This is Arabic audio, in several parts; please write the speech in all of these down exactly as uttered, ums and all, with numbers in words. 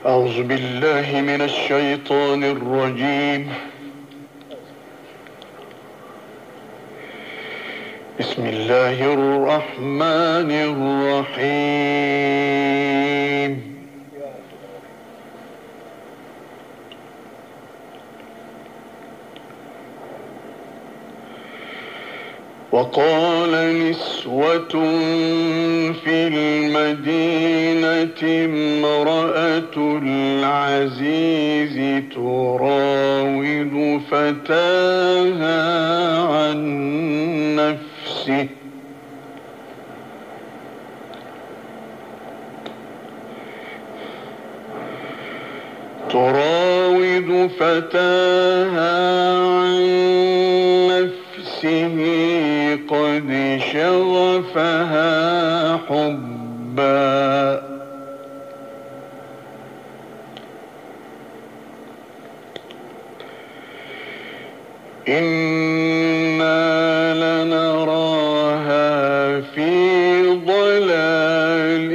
أعوذ بالله من الشيطان الرجيم. بسم الله الرحمن الرحيم. وقال نسوة في المدينة امرأة العزيز تراود فتاها عن نفسه تراود فتاها عن نفسه قد شغفها حبا إنا لنراها في ضلال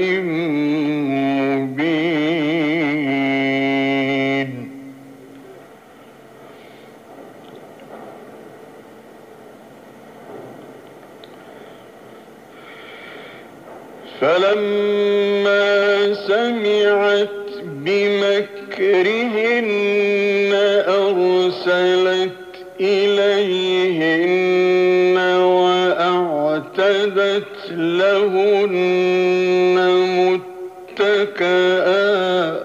مبين. فلما سمعت بمكرهن أرسلت إليهن وأعتدت لهن متكئا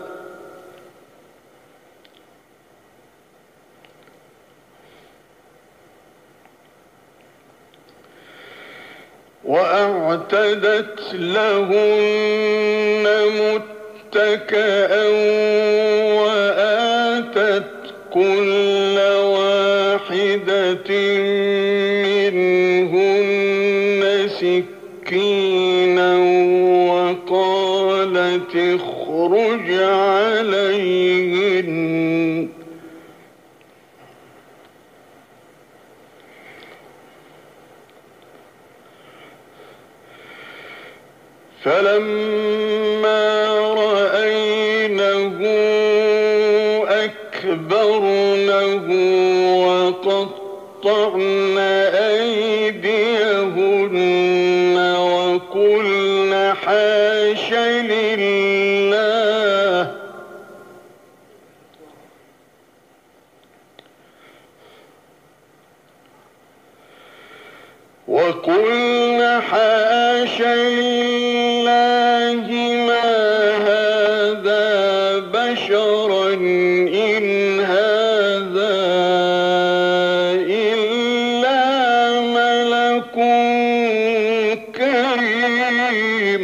وأعتدت لهن متكئا وآتت كل واحدة منهن سكينا وقالت اخرج عليهن فلما رأينه أكبرنه وقطعن أيديهن وقلن حاش لله وقلن حاش لله ما هذا بشرا إن هذا إلا ملك كريم.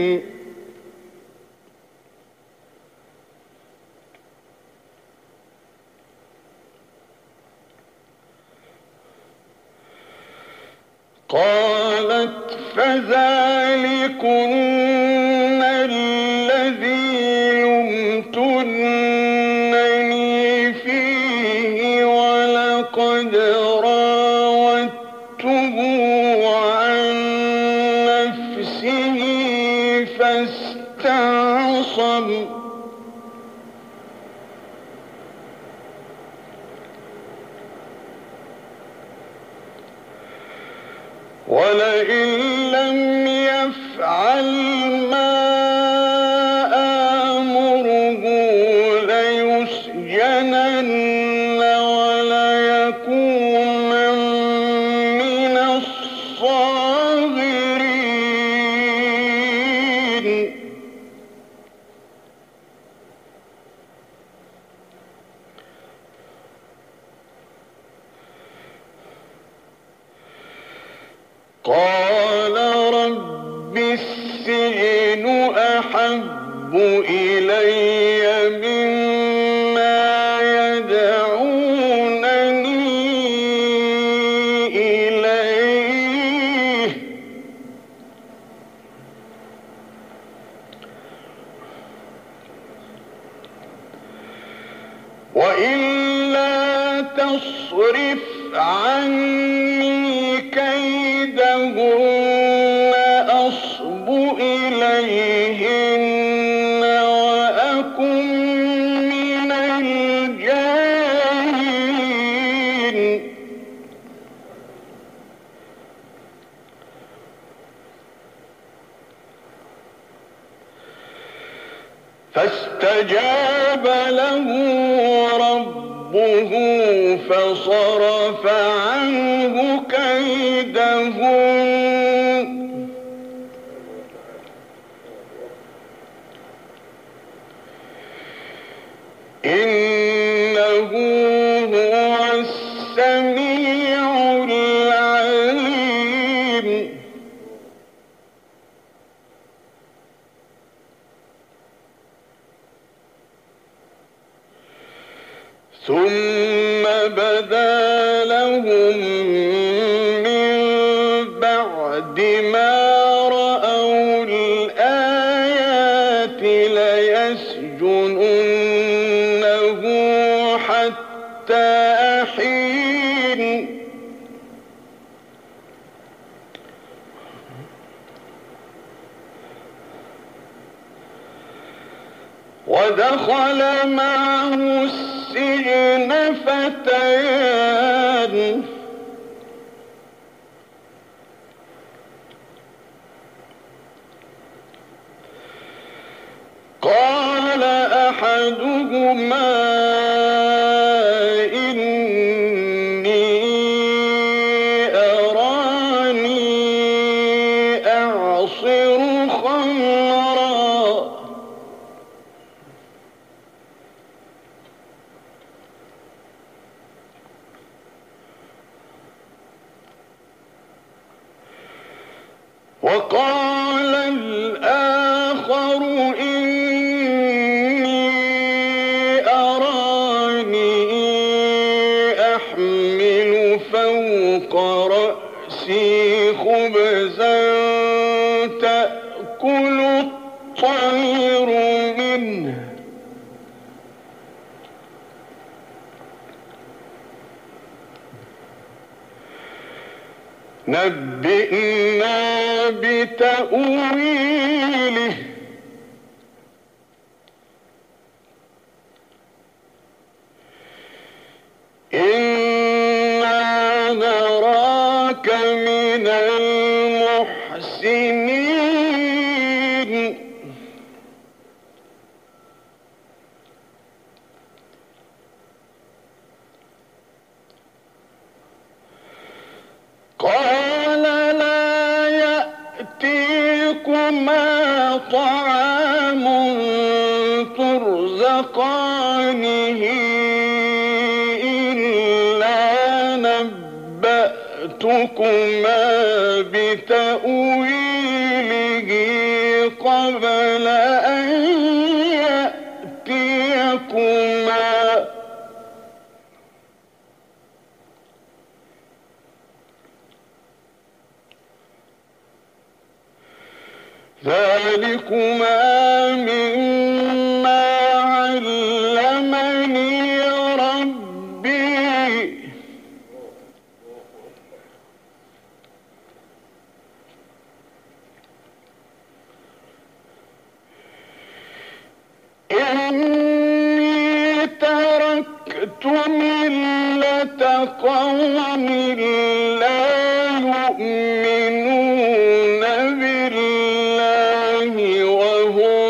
قالت فذلكن الذي لمتنني فيه ولقد راودته عن نفسه فاستعصم ولئن لم يفعل ما آمره ليسجنن وليكونا من الصاغرين. قال رب السجن أحب إلي مما يدعونني إليه وإلا تصرف عني كيدهن أصب إليهن وأكن فاستجاب له ربه فصرف عنه كيدهم إنه هو السميع العليم. ثم بدا لهم من بعد ما رأوا الآيات ليسجننه حتى حين ودخل معه السجن فتيان قال أحدهما إني أراني أعصر خمرا وقال الآخر إني أراني أحمل فوق رأسي خبزا تأكل الطير منه نبئنا بتأويله إنا نراك من المحسنين. قال لا يأتيكما طعام ترزقانه إلا نبأتكما بتأويله قبل أن يأتيكما ذلكما مما علمني ربي إني تركت ملة قوم لا يؤمنون بالله وهم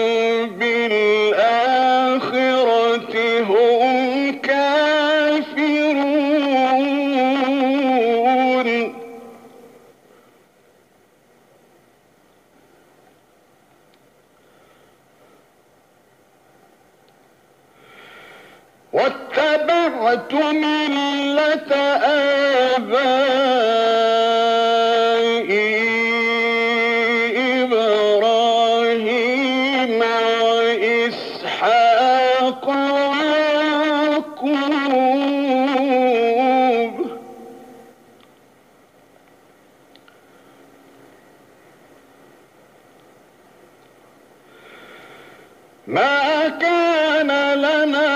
بالآخرة هم كافرون. واتبعت ملة آبائي إبراهيم وإسحاق ويعقوب ما كان لنا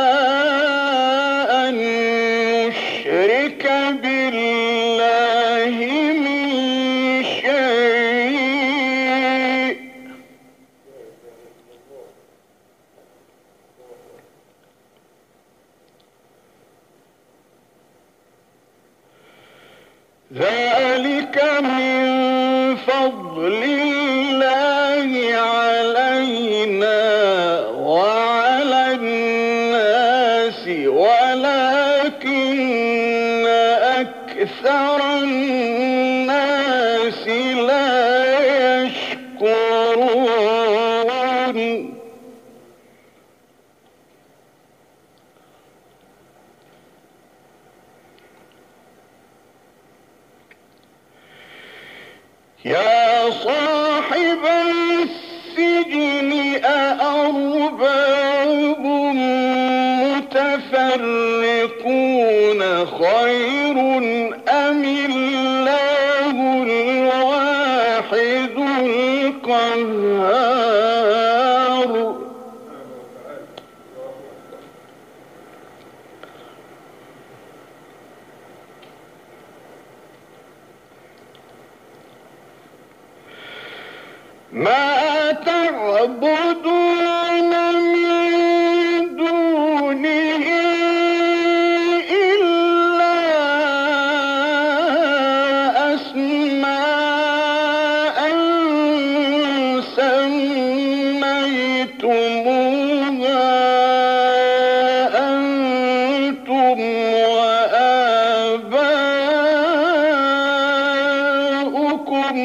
أن نشرك بالله من شيء ذلك من فضل الله علينا أكثر الناس لا يشكرون يا صاحب السجن أأرباب متفرقون خير أم الله الواحد القهار ما تعبدون من دونه إلا أسماء سميتموها أنتم وآباؤكم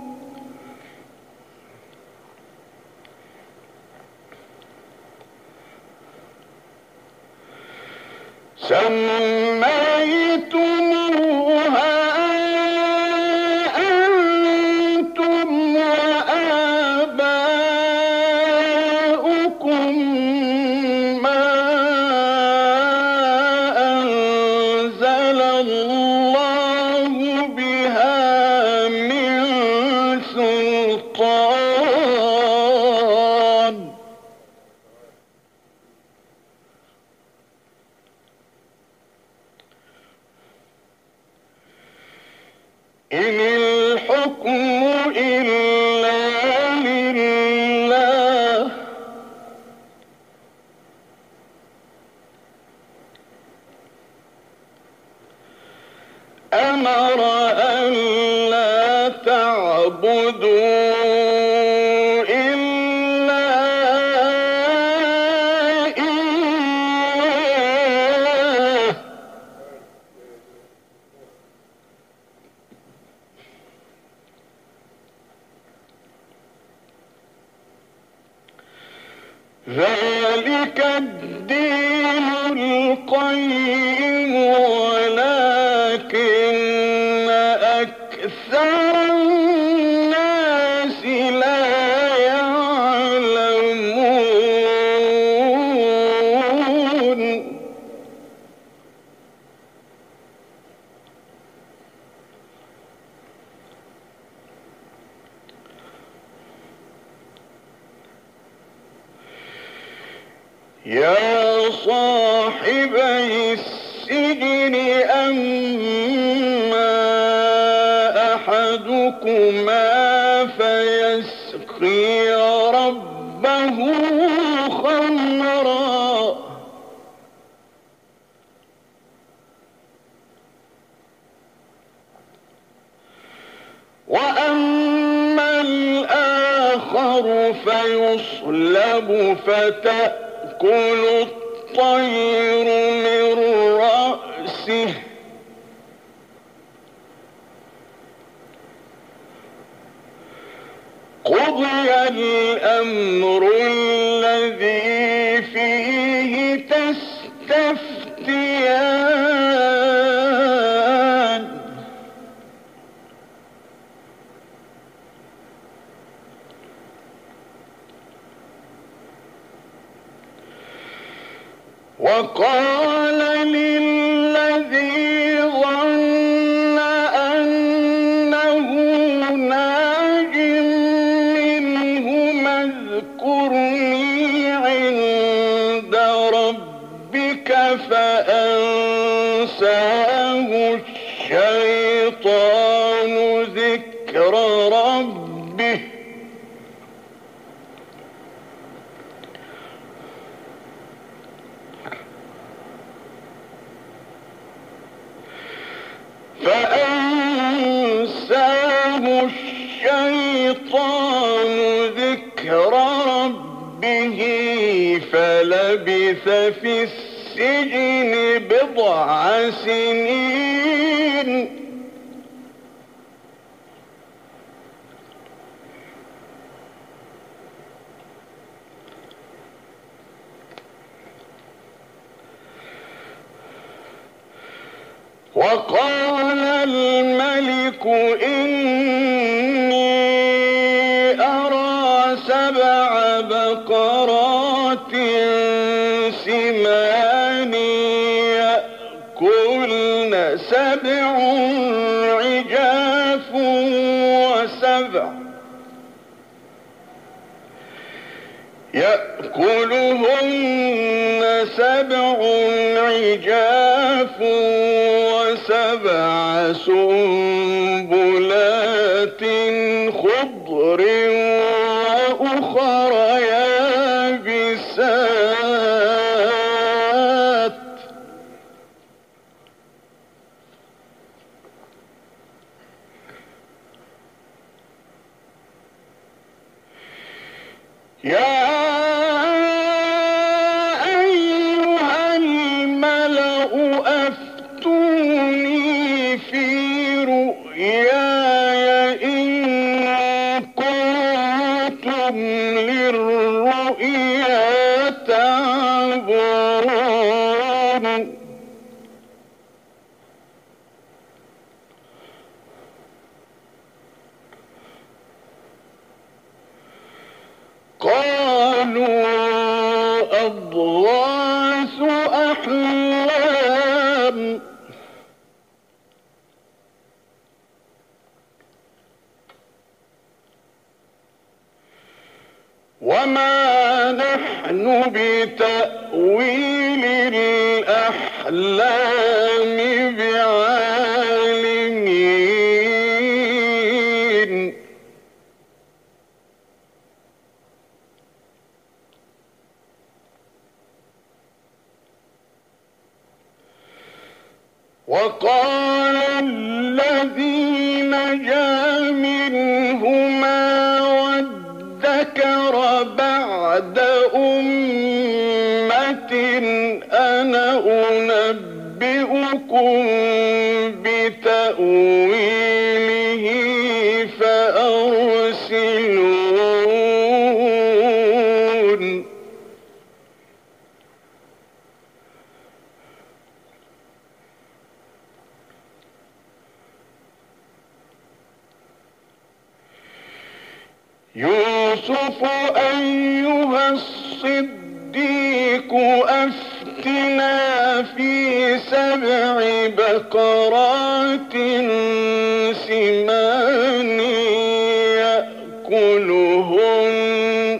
سميتموها أنتم وآباؤكم ما أنزل الله بها من سلطان إن الحكم إلا لله أمر أن لا تعبدوا إلا إياه ذلك الدين القيم ولكن أكثر الناس لا يعلمون يا صاحبي السجن أما أحدكما فيسقي ربه خمرا وأما الآخر فيصلب فتأكل كل الطير من رأسه قضي الأمر الذي فيه تستفتيان وقال للذي ظن أنه ناج منهما اذكرني عند ربك فأنساه الشيطان ذكر ربه فأنساه الشيطان ذكر ربه فلبث في السجن بضع سنين وقال الملك إني أرى سبع بقرات سمان يأكلن سبع عجاف وسبع يأكلهن سبع عجاف وسبع سنبلات خضر وأخر يابسات يا أيها الملأ أفتوني في رؤياي إن كنتم للرؤيا تعبرون قالوا أضغاث أحلام وما نحن بتأويل الأحلام بعالمين وقال الذي نجا منهما وادكر بعد أمة أنا أنبئكم بتأويله فأرسلون يوسف أيها الصديق أفتنا في سبع بقرات سمان يأكلهن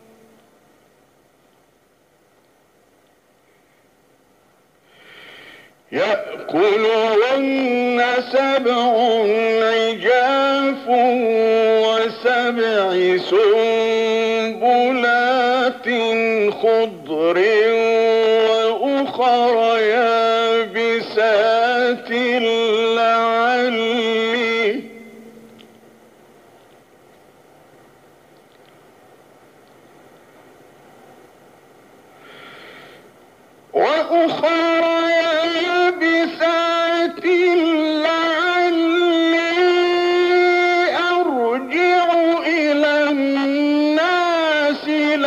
يأكلهن سبع عجاف وسبع سنبلات خضر وأخر يابسات لعلي وأخر يابسات لعلي أرجع إلى الناس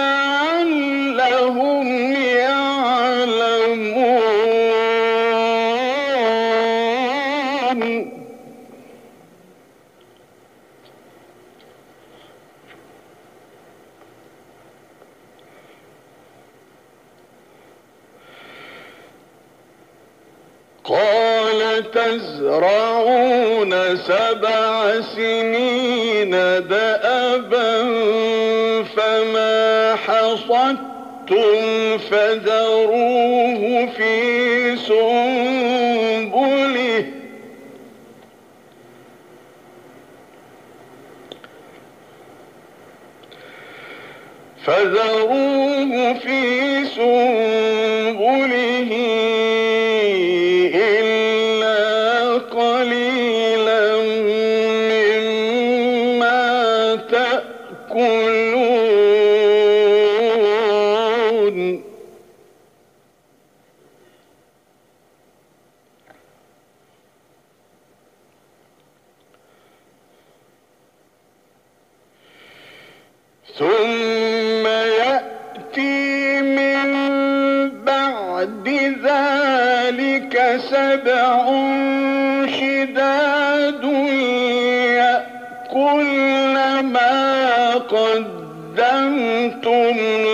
لعلهم يعلمون قال تزرعون سبع سنين دأبا فما حصدتم فذروه في سنبله فذروه في سنبله إلا قليلا مما تأكلون ثم يأتي من بعد ذلك ذلك سبع شداد يأكلن ما قدمتم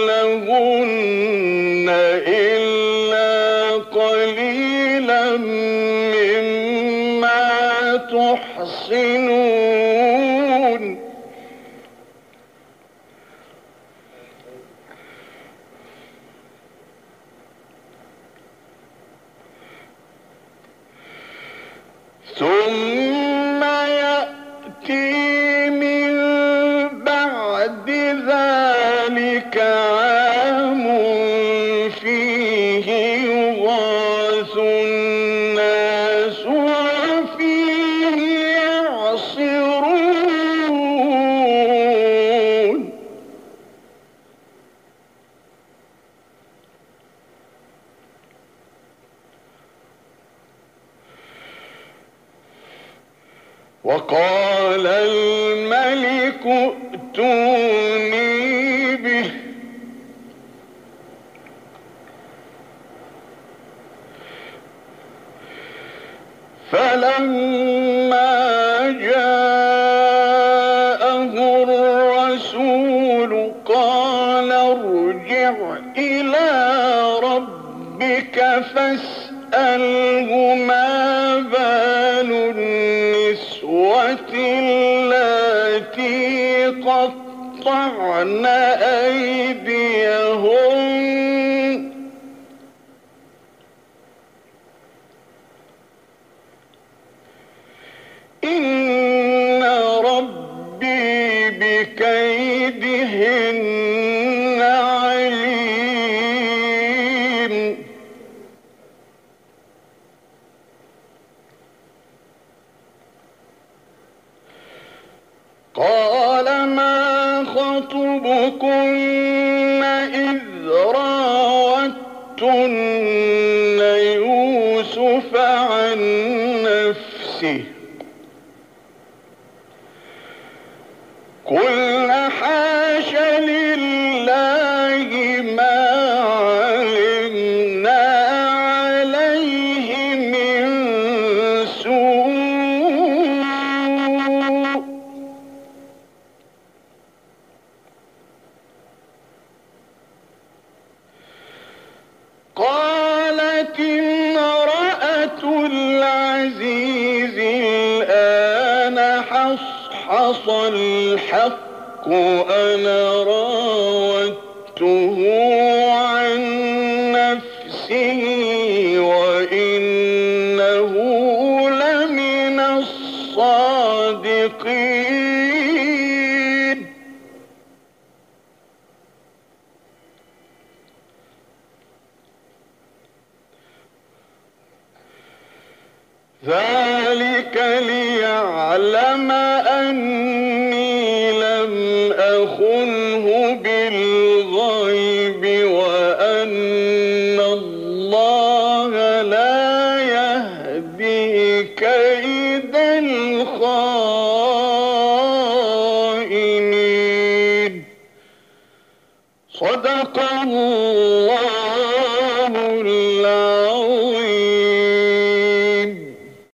لهن إلا قليلا مما تحصنون ثم يأتي من بعد ذلك عام فيه يغاث الناس وفيه يعصرون وقال الملك ائتوني به فلما جاءه الرسول قال ارجع إلى ربك فاسأله ما بال النسوة اللاتي قطعن أيديهن إن ربي بكيدهن عليم قال ما خطبكن إذ راوتن يوسف عن نفسه قلنا حاش لله ما علمنا عليه من سوء قالت امرأة العزيز الآن حصحص الحق أنا راودته عن نفسه وإنه لمن الصادقين ذلك ليعلم أني لم أخنه بالغيب وأن الله لا يهدي كيد الخائنين صدق الله